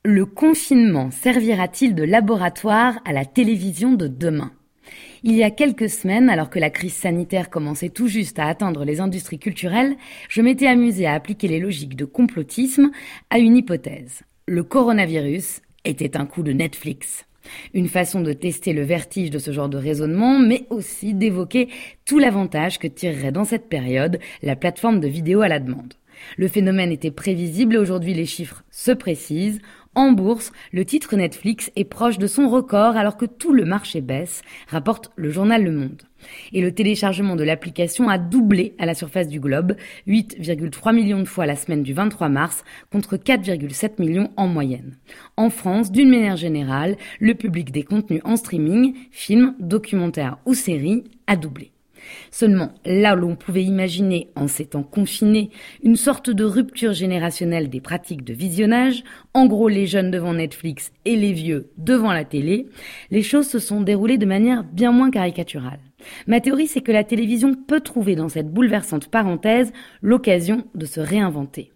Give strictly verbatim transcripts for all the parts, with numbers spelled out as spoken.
Le confinement servira-t-il de laboratoire à la télévision de demain ? Il y a quelques semaines, alors que la crise sanitaire commençait tout juste à atteindre les industries culturelles, je m'étais amusée à appliquer les logiques de complotisme à une hypothèse. Le coronavirus était un coup de Netflix. Une façon de tester le vertige de ce genre de raisonnement, mais aussi d'évoquer tout l'avantage que tirerait dans cette période la plateforme de vidéo à la demande. Le phénomène était prévisible et aujourd'hui les chiffres se précisent. En bourse, le titre Netflix est proche de son record alors que tout le marché baisse, rapporte le journal Le Monde. Et le téléchargement de l'application a doublé à la surface du globe, huit virgule trois millions de fois la semaine du vingt-trois mars contre quatre virgule sept millions en moyenne. En France, d'une manière générale, le public des contenus en streaming, films, documentaires ou séries, a doublé. Seulement, là où l'on pouvait imaginer, en ces temps confinés, une sorte de rupture générationnelle des pratiques de visionnage, en gros les jeunes devant Netflix et les vieux devant la télé, les choses se sont déroulées de manière bien moins caricaturale. Ma théorie, c'est que la télévision peut trouver dans cette bouleversante parenthèse l'occasion de se réinventer.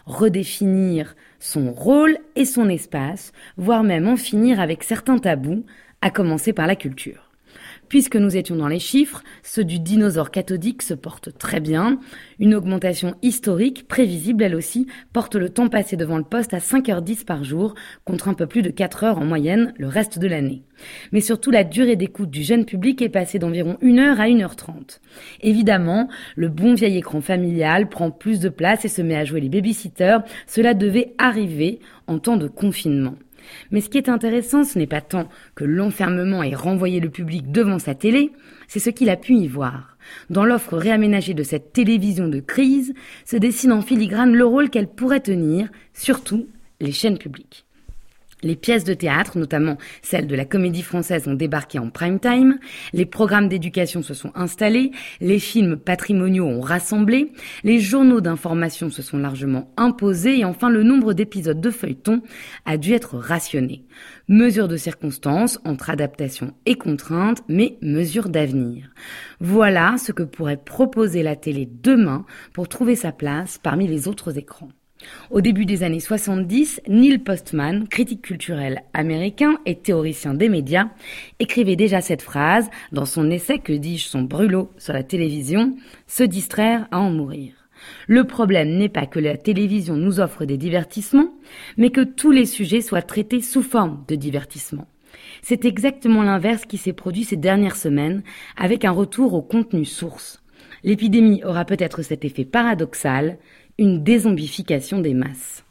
Redéfinir son rôle et son espace, voire même en finir avec certains tabous, à commencer par la culture. Puisque nous étions dans les chiffres, ceux du dinosaure cathodique se portent très bien. Une augmentation historique, prévisible elle aussi, porte le temps passé devant le poste à cinq heures dix par jour, contre un peu plus de quatre heures en moyenne le reste de l'année. Mais surtout, la durée d'écoute du jeune public est passée d'environ une heure à une heure trente. Évidemment, le bon vieil écran familial prend plus de place et se met à jouer les babysitters. Cela devait arriver en temps de confinement. Mais ce qui est intéressant, ce n'est pas tant que l'enfermement ait renvoyé le public devant sa télé, c'est ce qu'il a pu y voir. Dans l'offre réaménagée de cette télévision de crise, se dessine en filigrane le rôle qu'elle pourrait tenir, surtout les chaînes publiques. Les pièces de théâtre, notamment celles de la Comédie Française, ont débarqué en prime time, les programmes d'éducation se sont installés, les films patrimoniaux ont rassemblé, les journaux d'information se sont largement imposés et enfin le nombre d'épisodes de feuilleton a dû être rationné. Mesure de circonstance entre adaptation et contrainte, mais mesure d'avenir. Voilà ce que pourrait proposer la télé demain pour trouver sa place parmi les autres écrans. Au début des années soixante-dix, Neil Postman, critique culturel américain et théoricien des médias, écrivait déjà cette phrase dans son essai « Que dis-je, son brûlot sur la télévision, se distraire à en mourir ». Le problème n'est pas que la télévision nous offre des divertissements, mais que tous les sujets soient traités sous forme de divertissement. C'est exactement l'inverse qui s'est produit ces dernières semaines avec un retour au contenu source. L'épidémie aura peut-être cet effet paradoxal, une dézombification des masses.